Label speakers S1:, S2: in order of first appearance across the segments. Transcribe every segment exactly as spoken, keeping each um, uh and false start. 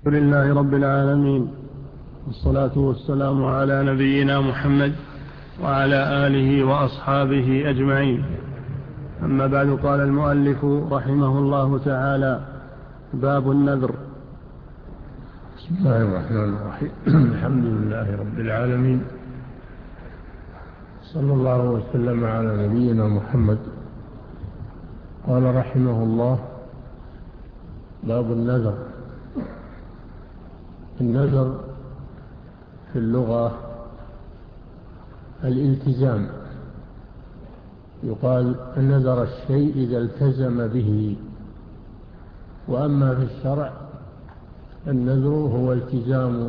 S1: الحمد لله رب العالمين، والصلاة والسلام على نبينا محمد وعلى آله وأصحابه أجمعين. أما بعد، قال المؤلف رحمه الله تعالى: باب النذر.
S2: بسم الله الرحمن الرحيم. الحمد لله رب العالمين، صلى الله وسلم على نبينا محمد. قال رحمه الله: باب النذر. النذر في اللغة الالتزام، يقال نذر الشيء إذا التزم به. وأما في الشرع النذر هو التزام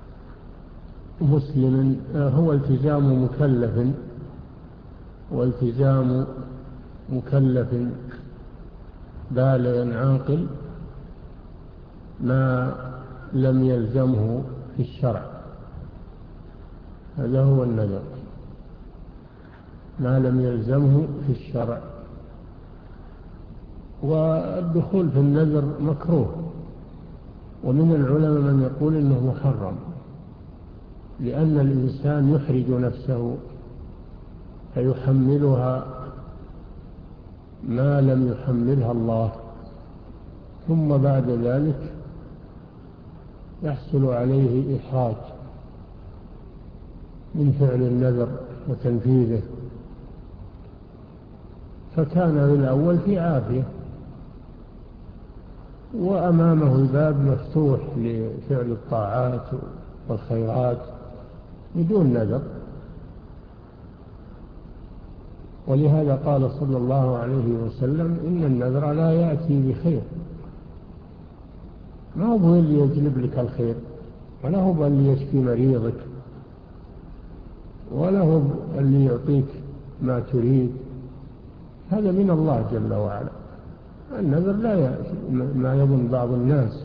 S2: مسلم، هو التزام مكلف، والتزام مكلف بالغ عاقل ما لم يلزمه في الشرع. هذا هو النذر، ما لم يلزمه في الشرع. والدخول في النذر مكروه، ومن العلماء من يقول إنه محرم، لأن الإنسان يحرج نفسه فيحملها ما لم يحملها الله، ثم بعد ذلك يحصل عليه إحراج من فعل النذر وتنفيذه. فكان بالأول في عافية، وأمامه الباب مفتوح لفعل الطاعات والخيرات بدون نذر. ولهذا قال صلى الله عليه وسلم: إن النذر لا يأتي بخير. ما هو اللي يجلب لك الخير، ولا هو اللي يشفي مريضك، ولا هو اللي يعطيك ما تريد. هذا من الله جل وعلا. النذر لا يأتي ما يظن بعض الناس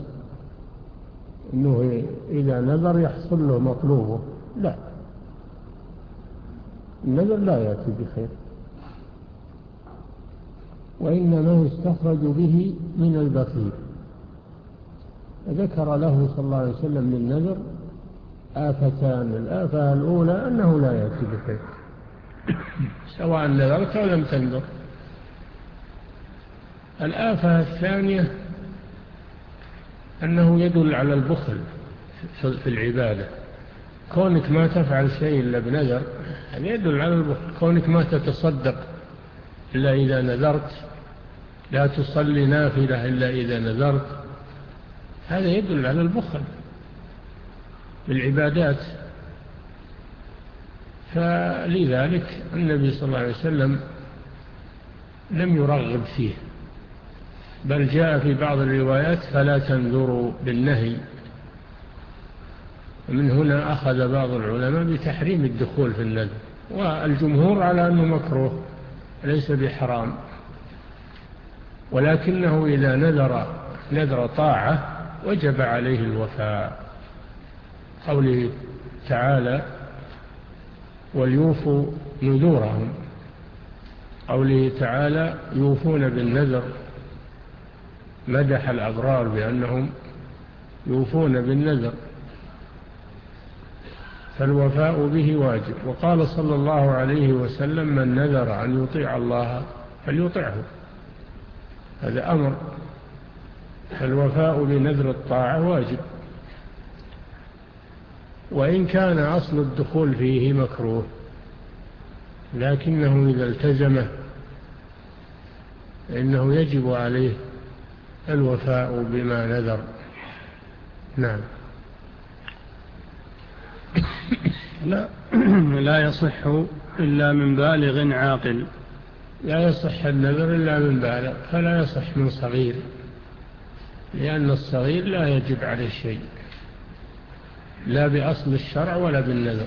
S2: إنه إذا نذر يحصل له مطلوبه. لا، النذر لا يأتي بخير، وإنما يستخرج به من البخيل. ذكر له صلى الله عليه وسلم للنذر آفتان: الآفة الأولى أنه لا يأتي بخير سواء نذرت أو لم تنذر. الآفة الثانية أنه يدل على البخل في العبادة. كونك ما تفعل شيء إلا بنذر هذا يدل على البخل. كونك ما تتصدق إلا إذا نذرت، لا تصلي نافلة إلا إذا نذرت، هذا يدل على البخل بالعبادات. فلذلك النبي صلى الله عليه وسلم لم يرغب فيه، بل جاء في بعض الروايات: فلا تنذروا بالنهي. ومن هنا أخذ بعض العلماء بتحريم الدخول في النذر، والجمهور على أنه مكروه ليس بحرام، ولكنه إذا نذر نذر طاعة وجب عليه الوفاء. قوله تعالى: وليوفوا نذورهم. قوله تعالى: يوفون بالنذر، مدح الأبرار بأنهم يوفون بالنذر، فالوفاء به واجب. وقال صلى الله عليه وسلم: من نذر أن يطيع الله فليطعه. هذا أمر، فالوفاء بنذر الطاعة واجب، وإن كان أصل الدخول فيه مكروه، لكنه إذا التزمه فإنه يجب عليه الوفاء بما نذر. نعم.
S1: لا, لا يصح إلا من بالغ عاقل.
S2: لا يصح النذر إلا من بالغ، فلا يصح من صغير، لأن الصغير لا يجب عليه شيء، لا بأصل الشرع ولا بالنذر.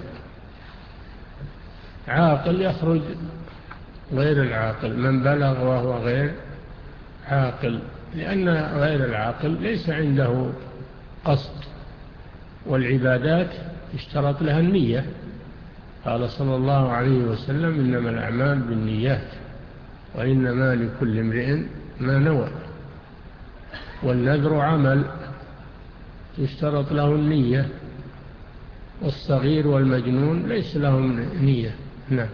S2: عاقل يخرج غير العاقل، من بلغ وهو غير عاقل، لأن غير العاقل ليس عنده قصد، والعبادات اشترط لها النية. قال صلى الله عليه وسلم: إنما الأعمال بالنيات وإنما لكل امرئ ما نوى. والنذر عمل يشترط له النية، والصغير والمجنون ليس لهم نية. نعم.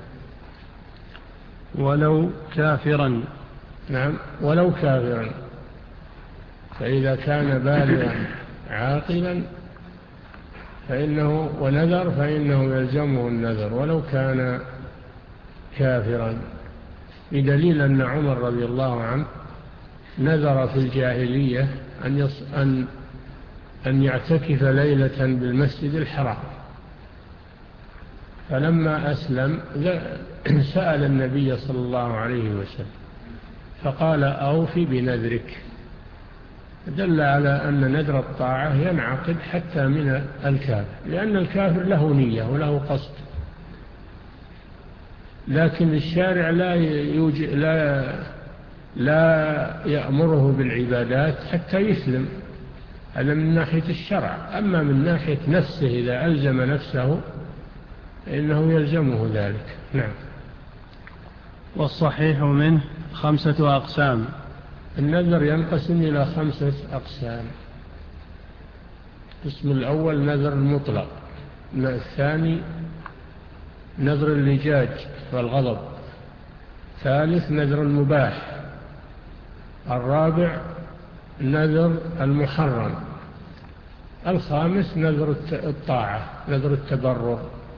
S1: ولو كافرا.
S2: نعم، ولو كافرا، فإذا كان بالغا عاقلا فإنه ونذر فإنه يلزمه النذر ولو كان كافرا، بدليل أن عمر رضي الله عنه نذر في الجاهلية أن, يص... أن... أن يعتكف ليلة بالمسجد الحرام، فلما أسلم سأل النبي صلى الله عليه وسلم فقال أوفي بنذرك، دل على أن نذر الطاعة ينعقد حتى من الكافر، لأن الكافر له نية وله قصد، لكن الشارع لا يوجد لا لا يأمره بالعبادات حتى يسلم، هذا من ناحية الشرع. أما من ناحية نفسه إذا ألزم نفسه فإنه يلزمه ذلك. نعم.
S1: والصحيح منه خمسة أقسام.
S2: النذر ينقسم إلى خمسة أقسام. القسم الأول نذر المطلق، الثاني نذر اللجاج والغضب، ثالث نذر المباح، الرابع نذر المحرم، الخامس نذر الطاعة نذر التبرع.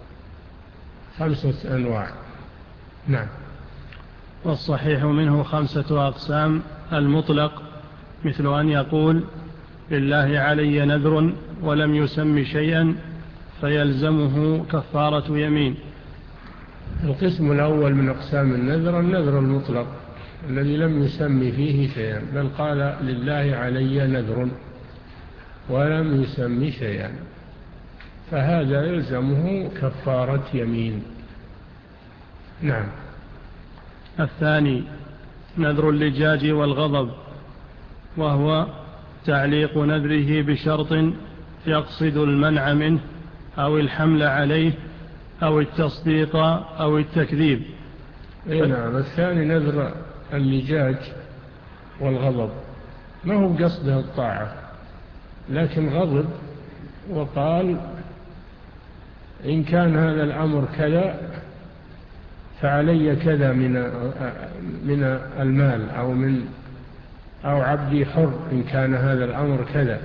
S2: خمسة أنواع. نعم.
S1: والصحيح منه خمسة أقسام. المطلق مثل أن يقول لله علي نذر ولم يسم شيئا فيلزمه كفارة يمين.
S2: القسم الأول من أقسام النذر النذر المطلق الذي لم يسمي فيه شيئا، بل قال لله علي نذر ولم يسمي شيئا، فهذا يلزمه كفارة يمين. نعم.
S1: الثاني نذر اللجاج والغضب، وهو تعليق نذره بشرط يقصد المنع منه أو الحمل عليه أو التصديق أو التكذيب.
S2: إيه نعم. الثاني نذر اللجاج والغضب ما هو قصده الطاعة، لكن غضب وقال إن كان هذا الأمر كذا فعلي كذا من من المال أو من أو عبدي حر إن كان هذا الأمر كذا،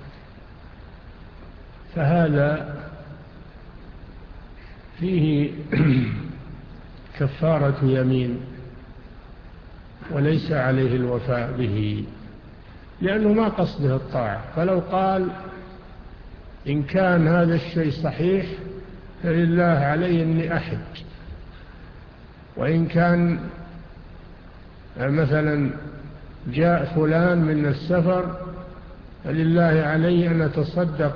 S2: فهذا فيه كفارة يمين وليس عليه الوفاء به، لأنه ما قصده الطاعة. فلو قال إن كان هذا الشيء صحيح فلله علي أني أحج، وإن كان مثلا جاء فلان من السفر فلله علي أن أتصدق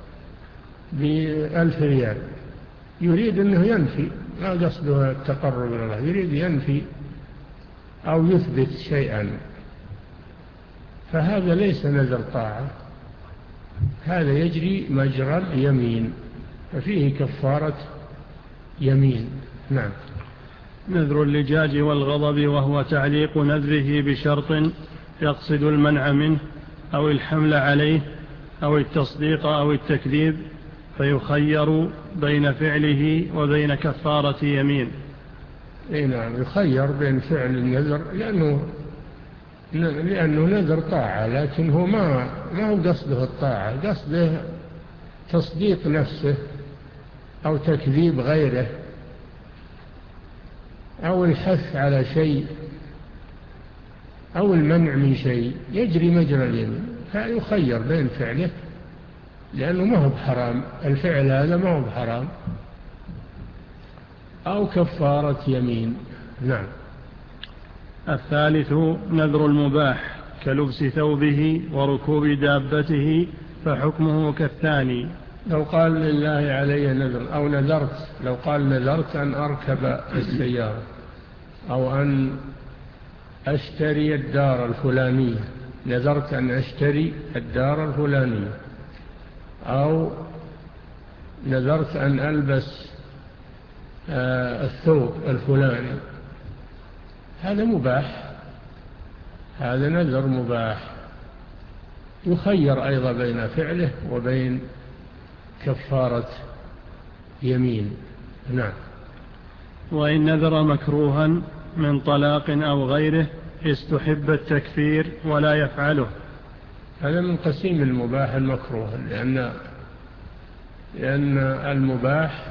S2: بألف ريال، يريد أنه ينفي، ما قصده التقرب إلى الله، يريد ينفي أو يثبت شيئا، فهذا ليس نذر طاعة، هذا يجري مجرى اليمين، ففيه كفارة يمين. نعم.
S1: نذر اللجاج والغضب، وهو تعليق نذره بشرط يقصد المنع منه أو الحمل عليه أو التصديق أو التكذيب، فيخير بين فعله وبين كفارة يمين.
S2: إيه نعم، يخير بين فعل النذر لأنه لأنه نذر طاعة، لكن هو ما ما هو قصده الطاعة، قصده تصديق نفسه أو تكذيب غيره أو الحث على شيء أو المنع من شيء، يجري مجرى اليمين، فيخير بين فعله لأنه ما هو بحرام، الفعل هذا ما هو بحرام، أو كفارة يمين. نعم.
S1: الثالث نذر المباح كلبس ثوبه وركوب دابته، فحكمه كالثاني.
S2: لو قال لله علي نذر أو نذرت، لو قال نذرت أن أركب السيارة أو أن أشتري الدار الفلانية، نذرت أن أشتري الدار الفلانية، أو نذرت أن ألبس الثوب الفلاني، هذا مباح، هذا نذر مباح. يخير أيضا بين فعله وبين كفارة يمين. نعم.
S1: وإن نذر مكروها من طلاق أو غيره استحب التكفير ولا يفعله.
S2: هذا من قسيم المباح المكروه، لأن لأن المباح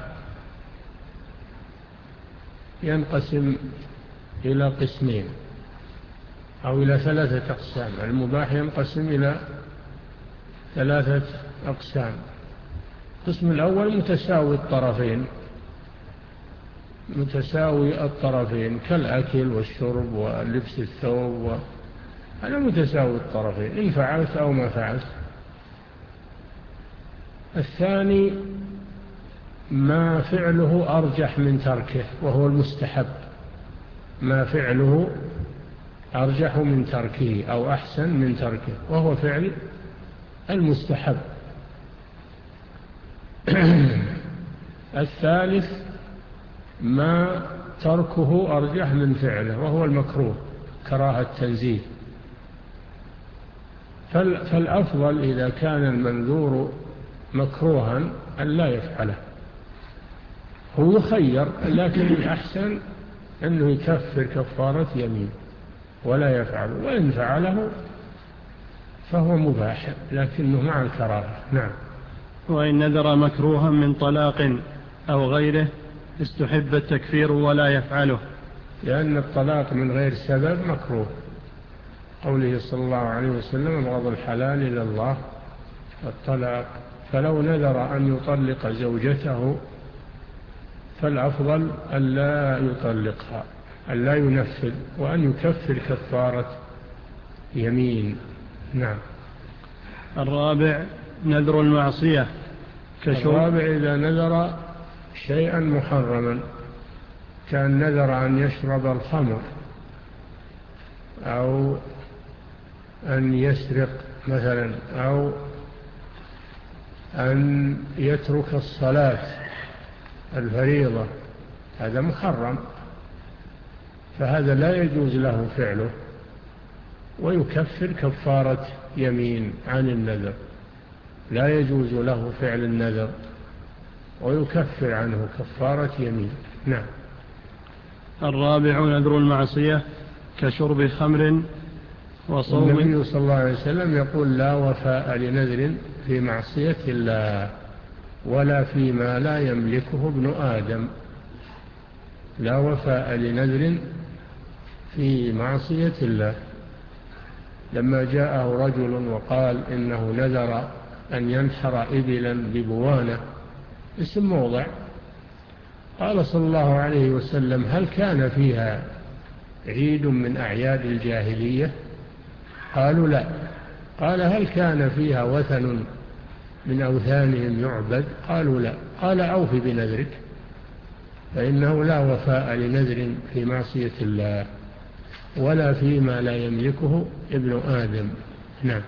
S2: ينقسم إلى قسمين أو إلى ثلاثة أقسام. المباح ينقسم إلى ثلاثة أقسام. القسم الأول متساوي الطرفين، متساوي الطرفين كالأكل والشرب ولبس الثوب، هذا متساوي الطرفين إن فعلت أو ما فعلت. الثاني ما فعله أرجح من تركه وهو المستحب، ما فعله أرجح من تركه أو أحسن من تركه وهو فعل المستحب. الثالث ما تركه أرجح من فعله وهو المكروه، كراهة تنزيه. فالأفضل إذا كان المنذور مكروها أن لا يفعله، هو يخير، لكن الأحسن أنه يكفر كفارة يمين ولا يفعله، وإن فعله فهو مباح لكنه مع الكراهة. نعم.
S1: وإن نذر مكروها من طلاق أو غيره استحب التكفير ولا يفعله،
S2: لأن الطلاق من غير سبب مكروه، قوله صلى الله عليه وسلم أبغض الحلال إلى الله الطلاق. فلو نذر أن يطلق زوجته فالأفضل أن لا يطلقها، أن لا ينفذ، وأن يكفر كفارة يمين. نعم.
S1: الرابع نذر المعصية كشرب.
S2: الرابع إذا نذر شيئا محرما، كان نذر أن يشرب الخمر أو أن يسرق مثلا أو أن يترك الصلاة الفريضة، هذا محرم، فهذا لا يجوز له فعله ويكفر كفارة يمين عن النذر. لا يجوز له فعل النذر ويكفر عنه كفارة يمين. نعم.
S1: الرابع نذر المعصية كشرب خمر وصوم.
S2: النبي صلى الله عليه وسلم يقول لا وفاء لنذر في معصية الله ولا فيما لا يملكه ابن آدم. لا وفاء لنذر في معصية الله. لما جاءه رجل وقال إنه نذر أن ينحر إبلا ببوانة، اسم موضع، قال صلى الله عليه وسلم هل كان فيها عيد من أعياد الجاهلية؟ قالوا لا. قال هل كان فيها وثن من أوثانهم يعبد؟ قالوا لا. قال أوف بنذرك، فإنه لا وفاء لنذر في معصية الله ولا فيما لا يملكه ابن آدم. نعم.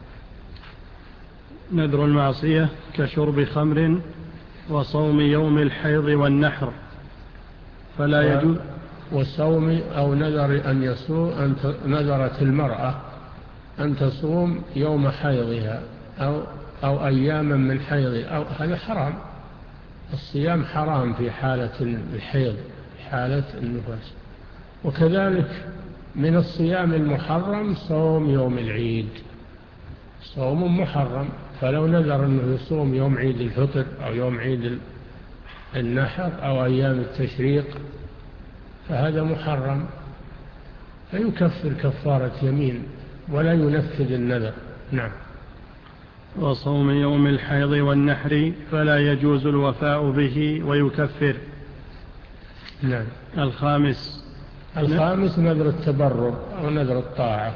S1: نذر المعصية كشرب خمر وصوم يوم الحيض والنحر فلا يجوز.
S2: والصوم أو نذر أن يصوم، أن نذرت المرأة أن تصوم يوم حيضها أو, أو أياما من حيض، أو هذا حرام. الصيام حرام في حالة الحيض، في حالة النفاس. وكذلك من الصيام المحرم صوم يوم العيد، صوم محرم. فلو نذر أنه يصوم يوم عيد الفطر أو يوم عيد النحر أو أيام التشريق فهذا محرم، فيكفر كفارة يمين ولا ينفذ النذر. نعم.
S1: وصوم يوم الحيض والنحر فلا يجوز الوفاء به ويكفر.
S2: نعم.
S1: الخامس
S2: الخامس نذر التبرر أو نذر الطاعة،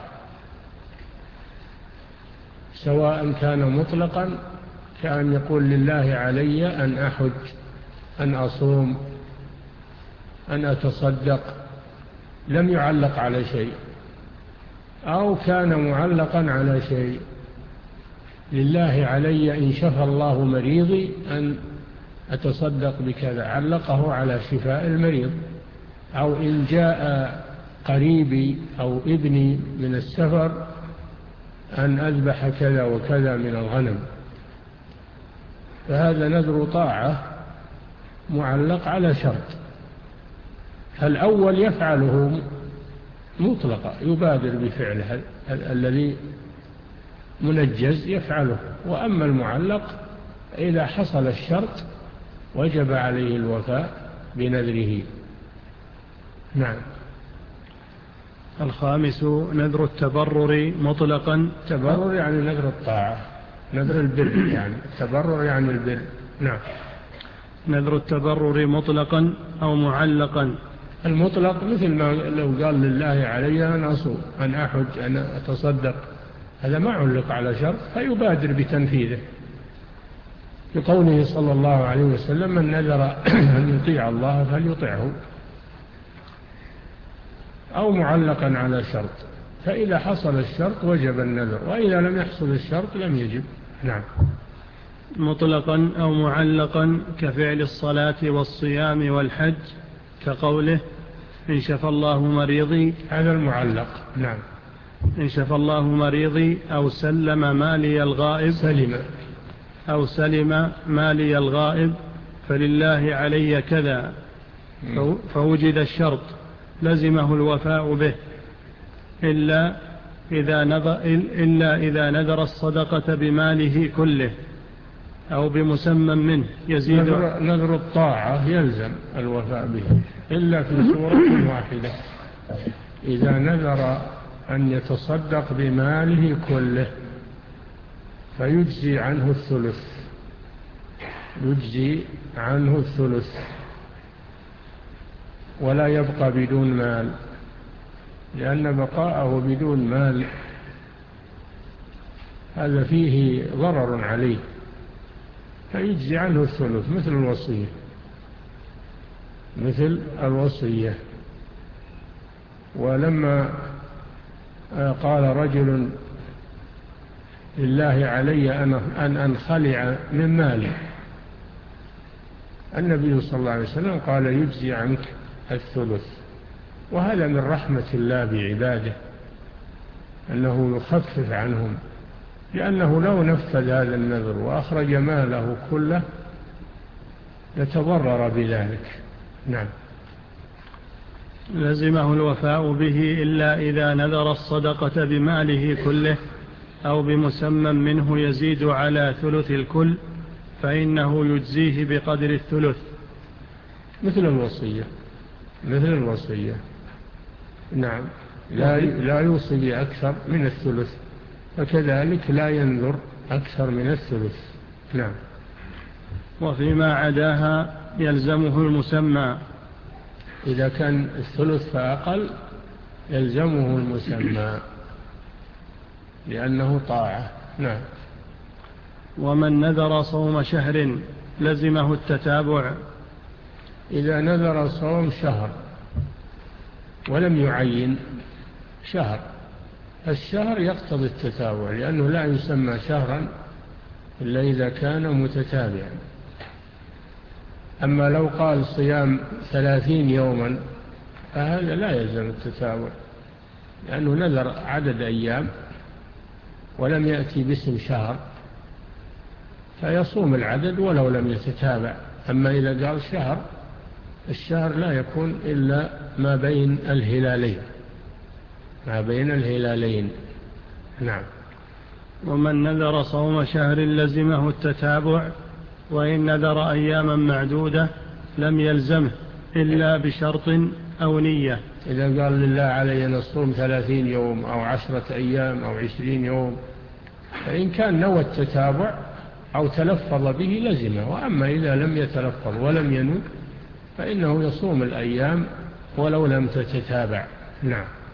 S2: سواء كان مطلقا كأن يقول لله علي أن أحج، أن أصوم، أن أتصدق، لم يعلق على شيء، أو كان معلقا على شيء. لله علي إن شفى الله مريضي أن أتصدق بكذا، علقه على شفاء المريض. أو إن جاء قريبي أو ابني من السفر أن أذبح كذا وكذا من الغنم، فهذا نذر طاعة معلق على شرط. الأول يفعله مطلقا، يبادر بفعله الذي منجز يفعله، وأما المعلق إذا حصل الشرط وجب عليه الوفاء بنذره. نعم.
S1: الخامس نذر التبرر مطلقا.
S2: التبرر يعني نذر الطاعة، نذر البر يعني التبرر يعني البر. نعم.
S1: نذر التبرر مطلقا أو معلقا.
S2: المطلق مثل ما لو قال لله علي أن أصوم، أن أحج، أن أتصدق، هذا ما علق على شرط فيبادر بتنفيذه، لقوله صلى الله عليه وسلم: من نذر أن يطيع الله فليطعه. أو معلقا على شرط، فإذا حصل الشرط وجب النذر، وإذا لم يحصل الشرط لم يجب. نعم.
S1: مطلقا أو معلقا كفعل الصلاة والصيام والحج، كقوله: إن شفى الله مريضي.
S2: هذا المعلق. نعم.
S1: إن شفى الله مريضي أو سلم مالي الغائب.
S2: سلم
S1: أو سلم مالي الغائب فلله علي كذا، فوجد الشرط لزمه الوفاء به، إلا إذا نذر, إلا إذا نذر الصدقة بماله كله أو بمسمى منه يزيد.
S2: نذر, نذر الطاعة يلزم الوفاء به إلا في سورة واحدة، إذا نذر أن يتصدق بماله كله فيجزي عنه الثلث، يجزي عنه الثلث ولا يبقى بدون مال، لأن بقاءه بدون مال هذا فيه ضرر عليه، فيجزي عنه الثلث مثل الوصية، مثل الوصية. ولما قال رجل: لله علي أن أنخلع من مالي، النبي صلى الله عليه وسلم قال: يجزي عنك الثلث. وهذا من رحمة الله بعباده أنه يخفف عنهم، لأنه لو نفذ هذا النذر وأخرج ماله كله لتضرر بذلك. نعم.
S1: لزمه الوفاء به إلا إذا نذر الصدقة بماله كله أو بمسمى منه يزيد على ثلث الكل، فإنه يجزيه بقدر الثلث.
S2: مثل الوصية، مثل الوصية. نعم. لا لا يوصي بأكثر من الثلث، فكذلك لا ينذر أكثر من الثلث. نعم.
S1: وفيما عداها يلزمه المسمى،
S2: إذا كان الثلث فأقل يلزمه المسمى لأنه طاعة. نعم.
S1: ومن نذر صوم شهر لزمه التتابع.
S2: إذا نذر صوم شهر ولم يعين شهر، الشهر يقتضي التتابع، لأنه لا يسمى شهرا إلا إذا كان متتابعا. أما لو قال صيام ثلاثين يوما فهذا لا يلزم التتابع، لأنه نذر عدد أيام ولم يأتي باسم شهر، فيصوم العدد ولو لم يتتابع. أما إذا قال شهر، الشهر لا يكون إلا ما بين الهلالين، ما بين الهلالين. نعم.
S1: ومن نذر صوم شهر لزمه التتابع، وإن نذر أياما معدودة لم يلزمه إلا بشرط أو نية.
S2: إذا قال لله علي أن أصوم ثلاثين يوم أو عشرة أيام أو عشرين يوم، فإن كان نوى التتابع أو تلفظ به لزمه. وأما إذا لم يتلفظ ولم ينوي فإنه يصوم الأيام ولو لم تتتابع. نعم.